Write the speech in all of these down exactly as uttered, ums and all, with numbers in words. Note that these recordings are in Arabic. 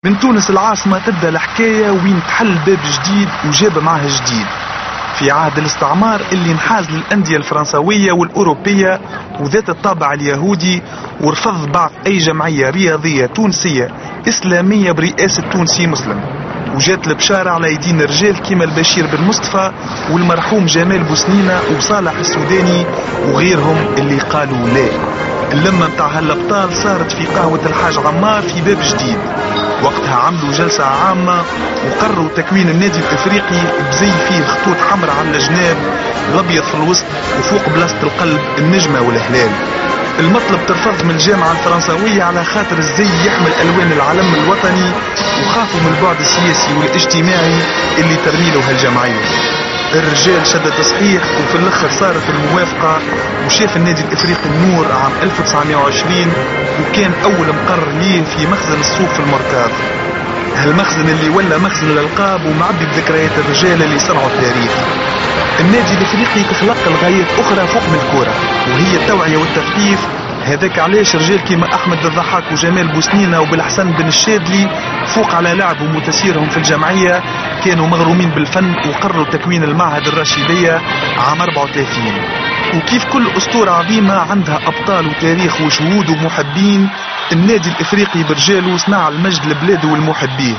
من تونس العاصمة تبدأ الحكاية وين تحل باب جديد وجاب معه جديد في عهد الاستعمار اللي انحاز للأندية الفرنسوية والأوروبية وذات الطابع اليهودي ورفض بعث أي جمعية رياضية تونسية إسلامية برئاسة تونسي مسلم. وجات البشارة على يدين رجال كيما البشير بن مصطفى والمرحوم جمال بوسنينة وصالح السوداني وغيرهم اللي قالوا لا. اللمة متاع هالابطال صارت في قهوة الحاج عمار في باب جديد. وقتها عملوا جلسة عامة وقرروا تكوين النادي الافريقي بزي فيه خطوط حمراء على الجناب الابيض في الوسط وفوق بلاصة القلب النجمة والهلال. المطلب ترفض من الجامعة الفرنسوية على خاطر الزي يحمل ألوان العلم الوطني وخافوا من البعد السياسي والاجتماعي اللي ترميله هالجمعية. الرجال شد تصحيح وفي الاخر صارت الموافقة وشاف النادي الافريقي النور عام ألف وتسعمائة وعشرين وكان اول مقر ليه في مخزن السوق في المركز. هالمخزن اللي ولا مخزن الالقاب ومعبي بذكريات الرجال اللي صنعوا التاريخ. النادي الافريقي تخلق الغايات اخرى فوق من الكرة وهي التوعية والتثقيف. هذاك علاش رجال كيما احمد الضحاك وجمال بوسنينة وبالحسن بن الشادلي فوق على لعبهم وتسييرهم في الجمعية كانوا مغرومين بالفن وقرروا تكوين المعهد الرشيدية عام أربعة وثلاثين. وكيف كل أسطورة عظيمة عندها أبطال وتاريخ وشهود ومحبين، النادي الإفريقي برجاله صنع المجد لبلاده والمحبين.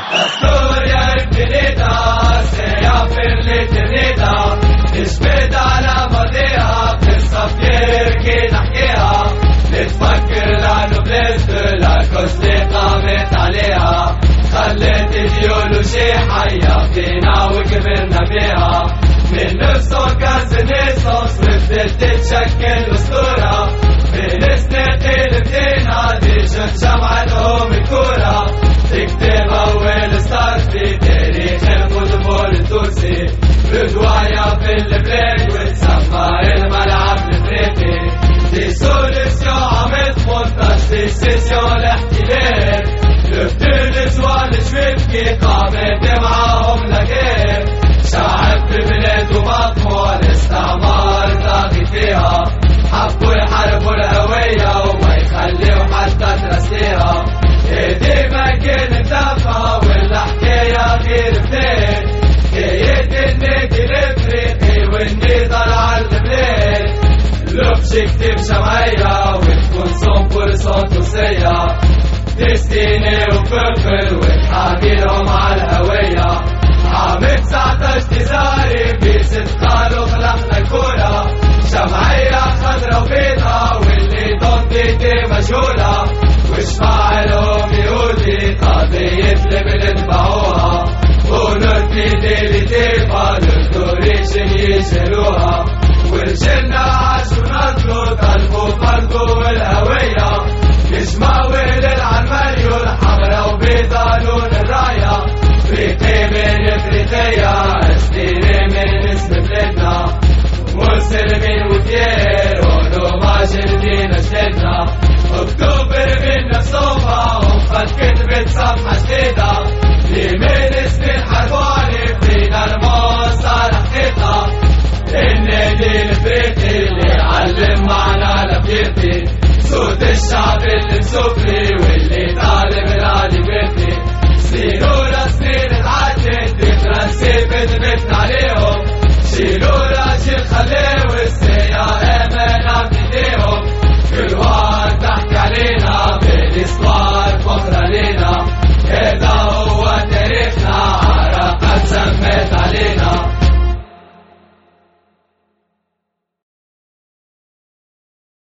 نتفكر لانه بلاد لاكوست قامت عليها خلت اليولوجي حية فينا وكبرنا بيها من نفسه كاس نيسوس وبدت تتشكل أسطورة من سنتين بدينا ديشن جمعتهم الكورة تكتب أول ستار في تاريخ الفوتبول التونسي بدوايا في البلاد وتسمى الملعب الافريقي دي سوليسيون عملت مونتاج دي سيسيون الاحتلال لفتل سوال شويت كي قامت معاهم لغير شعب ببلاد ومطموع الاستعمار طاغي فيها حبوا يحاربوا الهوية وما يخليوا حتى ترسيها ديما كان تافهة ولا حكاية غير بلاد حكاية النادي الافريقي والنضال على البلاد لوبجيكتيف جمعية وتكون صون بورسون تونسية ديستيني وبوبل وتحاميلهم على الهوية عام تسعتاش تزاري بيست قالوا خلقنا الكورة جمعية خضرا وبيضا واللي ضدتي مجهولة وش فعلهم يهودي قضية البلد باعوها ونور في ديلي تيفا للدوريشن يشيلوها ورجلنا عاشوا نطلوا طلبوا فرقوا الهوية يجمعوا للعماليو الحمرا وبيضا لون الراية فريقي من افريقيا استيري من اسم بلادنا مسلمين وديار ونوماجر دينا جديدنا اكتوبر من نفسهم هم قد كتبت صفحة جديدة لمن اسم الحرب